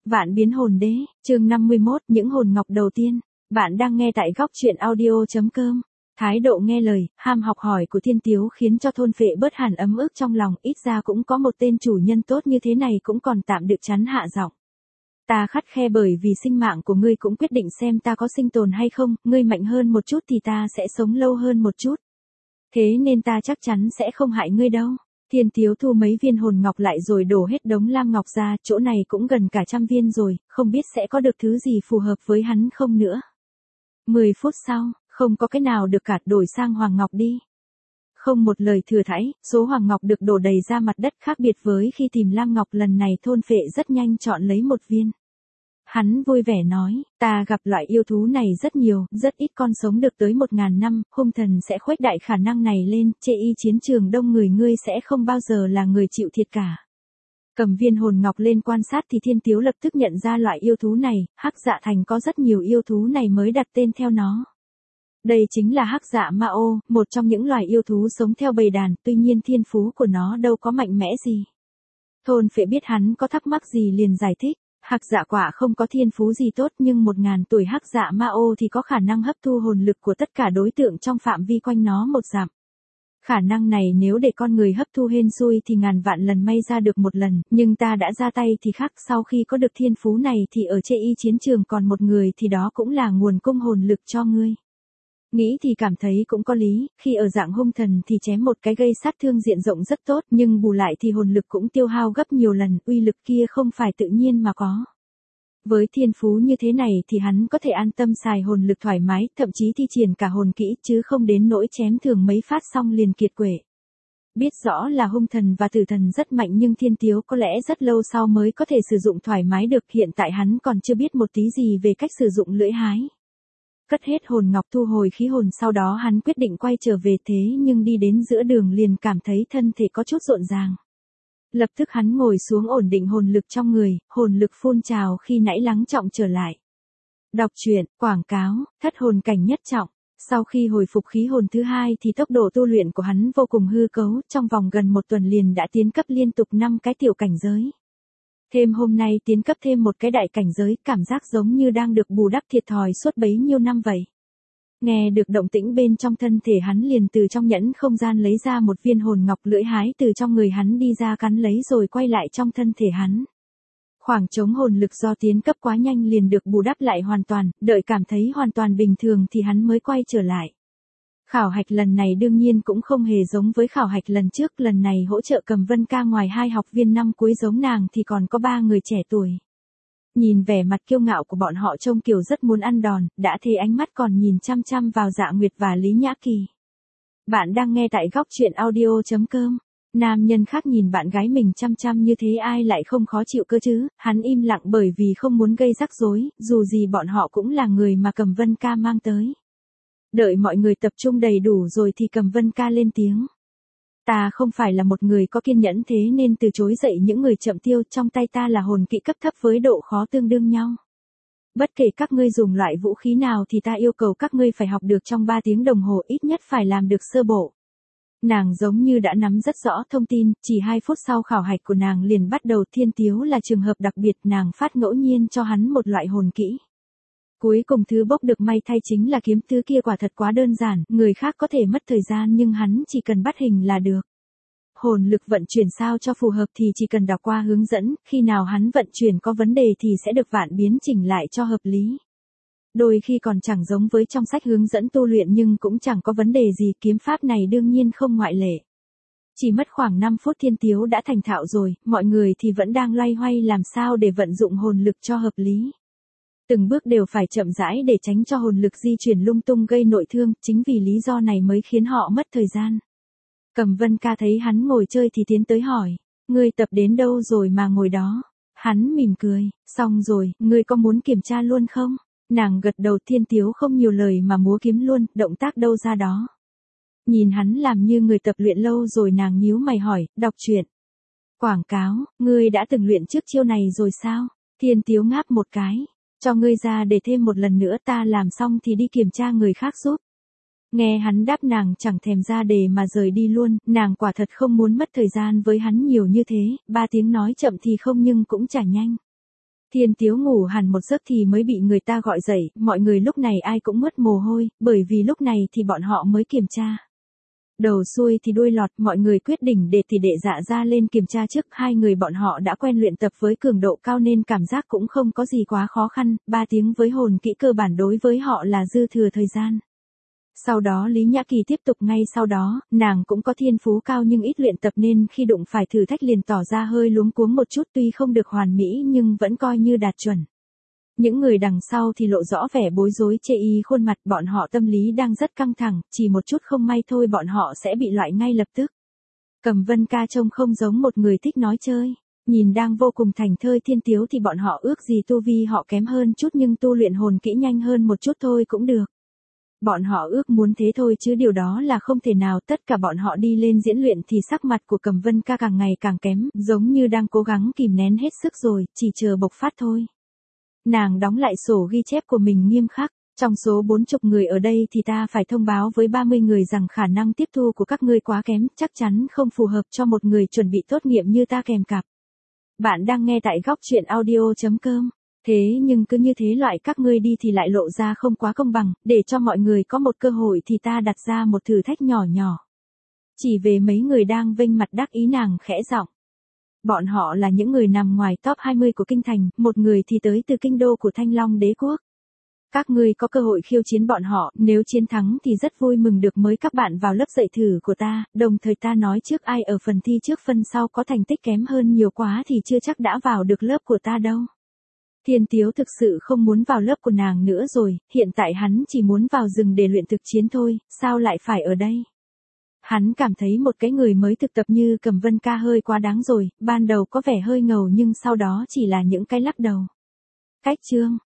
Vạn biến hồn đế, chương 51, những hồn ngọc đầu tiên. Bạn đang nghe tại góc truyện audio.com. Thái độ nghe lời, ham học hỏi của Thiên Tiếu khiến cho thôn phệ bớt hẳn ấm ức trong lòng, ít ra cũng có một tên chủ nhân tốt như thế này cũng còn tạm được chắn hạ giọng. Ta khắt khe bởi vì sinh mạng của ngươi cũng quyết định xem ta có sinh tồn hay không, ngươi mạnh hơn một chút thì ta sẽ sống lâu hơn một chút. Thế nên ta chắc chắn sẽ không hại ngươi đâu. Thiên Tiếu thu mấy viên hồn ngọc lại rồi đổ hết đống lam ngọc ra, chỗ này cũng gần cả 100 viên rồi, không biết sẽ có được thứ gì phù hợp với hắn không nữa. 10 phút sau, không có cái nào được cả, đổi sang hoàng ngọc đi. Không một lời thừa thãi, số hoàng ngọc được đổ đầy ra mặt đất, khác biệt với khi tìm lam ngọc lần này thôn phệ rất nhanh chọn lấy một viên. Hắn vui vẻ nói, ta gặp loại yêu thú này rất nhiều, rất ít con sống được tới 1000 năm, hung thần sẽ khuếch đại khả năng này lên, chê y chiến trường đông người ngươi sẽ không bao giờ là người chịu thiệt cả. Cầm viên hồn ngọc lên quan sát thì Thiên Tiếu lập tức nhận ra loại yêu thú này, Hắc Dạ Thành có rất nhiều yêu thú này mới đặt tên theo nó. Đây chính là Hắc Dạ Ma Ô, một trong những loài yêu thú sống theo bầy đàn, tuy nhiên thiên phú của nó đâu có mạnh mẽ gì. Thôn phệ biết hắn có thắc mắc gì liền giải thích. Hắc dạ quả không có thiên phú gì tốt nhưng 1000 tuổi Hắc dạ ma ô thì có khả năng hấp thu hồn lực của tất cả đối tượng trong phạm vi quanh nó một dặm. Khả năng này nếu để con người hấp thu hên xui thì ngàn vạn lần may ra được một lần, nhưng ta đã ra tay thì khác, sau khi có được thiên phú này thì ở chê y chiến trường còn một người thì đó cũng là nguồn cung hồn lực cho ngươi. Nghĩ thì cảm thấy cũng có lý, khi ở dạng hung thần thì chém một cái gây sát thương diện rộng rất tốt, nhưng bù lại thì hồn lực cũng tiêu hao gấp nhiều lần, uy lực kia không phải tự nhiên mà có. Với thiên phú như thế này thì hắn có thể an tâm xài hồn lực thoải mái, thậm chí thi triển cả hồn kỹ chứ không đến nỗi chém thường mấy phát xong liền kiệt quệ. Biết rõ là hung thần và tử thần rất mạnh nhưng Thiên Tiếu có lẽ rất lâu sau mới có thể sử dụng thoải mái được, hiện tại hắn còn chưa biết một tí gì về cách sử dụng lưỡi hái. Cất hết hồn ngọc thu hồi khí hồn, sau đó hắn quyết định quay trở về, thế nhưng đi đến giữa đường liền cảm thấy thân thể có chút rộn ràng. Lập tức hắn ngồi xuống ổn định hồn lực trong người, hồn lực phun trào khi nãy lắng trọng trở lại. Đọc truyện, quảng cáo, thất hồn cảnh nhất trọng. Sau khi hồi phục khí hồn thứ hai thì tốc độ tu luyện của hắn vô cùng hư cấu, trong vòng gần 1 tuần liền đã tiến cấp liên tục 5 cái tiểu cảnh giới. Thêm hôm nay tiến cấp thêm một cái đại cảnh giới, cảm giác giống như đang được bù đắp thiệt thòi suốt bấy nhiêu năm vậy. Nghe được động tĩnh bên trong thân thể hắn liền từ trong nhẫn không gian lấy ra một viên hồn ngọc, lưỡi hái từ trong người hắn đi ra cắn lấy rồi quay lại trong thân thể hắn. Khoảng trống hồn lực do tiến cấp quá nhanh liền được bù đắp lại hoàn toàn, đợi cảm thấy hoàn toàn bình thường thì hắn mới quay trở lại. Khảo hạch lần này đương nhiên cũng không hề giống với khảo hạch lần trước, lần này hỗ trợ Cầm Vân Ca ngoài 2 học viên năm cuối giống nàng thì còn có 3 người trẻ tuổi. Nhìn vẻ mặt kiêu ngạo của bọn họ trông kiểu rất muốn ăn đòn, đã thế ánh mắt còn nhìn chăm chăm vào Dạ Nguyệt và Lý Nhã Kỳ. Bạn đang nghe tại góc truyện audio.com. Nam nhân khác nhìn bạn gái mình chăm chăm như thế ai lại không khó chịu cơ chứ, hắn im lặng bởi vì không muốn gây rắc rối, dù gì bọn họ cũng là người mà Cầm Vân Ca mang tới. Đợi mọi người tập trung đầy đủ rồi thì Cầm Vân Ca lên tiếng. Ta không phải là một người có kiên nhẫn thế nên từ chối dậy những người chậm tiêu, trong tay ta là hồn kỹ cấp thấp với độ khó tương đương nhau. Bất kể các ngươi dùng loại vũ khí nào thì ta yêu cầu các ngươi phải học được trong 3 tiếng đồng hồ, ít nhất phải làm được sơ bộ. Nàng giống như đã nắm rất rõ thông tin, chỉ 2 phút sau khảo hạch của nàng liền bắt đầu. Thiên Tiếu là trường hợp đặc biệt, nàng phát ngẫu nhiên cho hắn một loại hồn kỹ. Cuối cùng thứ bốc được may thay chính là kiếm, thứ kia quả thật quá đơn giản, người khác có thể mất thời gian nhưng hắn chỉ cần bắt hình là được. Hồn lực vận chuyển sao cho phù hợp thì chỉ cần đọc qua hướng dẫn, khi nào hắn vận chuyển có vấn đề thì sẽ được vạn biến chỉnh lại cho hợp lý. Đôi khi còn chẳng giống với trong sách hướng dẫn tu luyện nhưng cũng chẳng có vấn đề gì, kiếm pháp này đương nhiên không ngoại lệ. Chỉ mất khoảng 5 phút Thiên Tiếu đã thành thạo rồi, mọi người thì vẫn đang loay hoay làm sao để vận dụng hồn lực cho hợp lý. Từng bước đều phải chậm rãi để tránh cho hồn lực di chuyển lung tung gây nội thương, chính vì lý do này mới khiến họ mất thời gian. Cầm Vân Ca thấy hắn ngồi chơi thì tiến tới hỏi, ngươi tập đến đâu rồi mà ngồi đó? Hắn mỉm cười, xong rồi, ngươi có muốn kiểm tra luôn không? Nàng gật đầu. Thiên Tiếu không nhiều lời mà múa kiếm luôn, động tác đâu ra đó. Nhìn hắn làm như người tập luyện lâu rồi nàng nhíu mày hỏi, đọc truyện. Quảng cáo, ngươi đã từng luyện trước chiêu này rồi sao? Thiên Tiếu ngáp một cái. Cho ngươi ra để thêm một lần nữa, ta làm xong thì đi kiểm tra người khác giúp. Nghe hắn đáp nàng chẳng thèm ra đề mà rời đi luôn, nàng quả thật không muốn mất thời gian với hắn nhiều như thế, 3 tiếng nói chậm thì không nhưng cũng chả nhanh. Thiên Tiếu ngủ hẳn một giấc thì mới bị người ta gọi dậy, mọi người lúc này ai cũng mất mồ hôi, bởi vì lúc này thì bọn họ mới kiểm tra. Đầu xuôi thì đuôi lọt, mọi người quyết định để tỷ đệ Dạ ra lên kiểm tra trước, hai người bọn họ đã quen luyện tập với cường độ cao nên cảm giác cũng không có gì quá khó khăn, 3 tiếng với hồn kỹ cơ bản đối với họ là dư thừa thời gian. Sau đó Lý Nhã Kỳ tiếp tục ngay sau đó, nàng cũng có thiên phú cao nhưng ít luyện tập nên khi đụng phải thử thách liền tỏ ra hơi luống cuống một chút, tuy không được hoàn mỹ nhưng vẫn coi như đạt chuẩn. Những người đằng sau thì lộ rõ vẻ bối rối chê y khuôn mặt, bọn họ tâm lý đang rất căng thẳng, chỉ một chút không may thôi bọn họ sẽ bị loại ngay lập tức. Cầm Vân Ca trông không giống một người thích nói chơi, nhìn đang vô cùng thành thơi Thiên Tiếu thì bọn họ ước gì tu vi họ kém hơn chút nhưng tu luyện hồn kỹ nhanh hơn một chút thôi cũng được. Bọn họ ước muốn thế thôi chứ điều đó là không thể nào, tất cả bọn họ đi lên diễn luyện thì sắc mặt của Cầm Vân Ca càng ngày càng kém, giống như đang cố gắng kìm nén hết sức rồi, chỉ chờ bộc phát thôi. Nàng đóng lại sổ ghi chép của mình nghiêm khắc, trong số 40 người ở đây thì ta phải thông báo với 30 người rằng khả năng tiếp thu của các ngươi quá kém, chắc chắn không phù hợp cho một người chuẩn bị tốt nghiệp như ta kèm cặp. Bạn đang nghe tại góc truyện audio.com. Thế nhưng cứ như thế loại các ngươi đi thì lại lộ ra không quá công bằng, để cho mọi người có một cơ hội thì ta đặt ra một thử thách nhỏ nhỏ. Chỉ về mấy người đang vênh mặt đắc ý nàng khẽ giọng. Bọn họ là những người nằm ngoài top 20 của kinh thành, một người thì tới từ kinh đô của Thanh Long đế quốc. Các ngươi có cơ hội khiêu chiến bọn họ, nếu chiến thắng thì rất vui mừng được mời các bạn vào lớp dạy thử của ta, đồng thời ta nói trước ai ở phần thi trước phần sau có thành tích kém hơn nhiều quá thì chưa chắc đã vào được lớp của ta đâu. Thiên Tiếu thực sự không muốn vào lớp của nàng nữa rồi, hiện tại hắn chỉ muốn vào rừng để luyện thực chiến thôi, sao lại phải ở đây? Hắn cảm thấy một cái người mới thực tập như Cầm Vân Ca hơi quá đáng rồi, ban đầu có vẻ hơi ngầu nhưng sau đó chỉ là những cái lắc đầu. Cách chương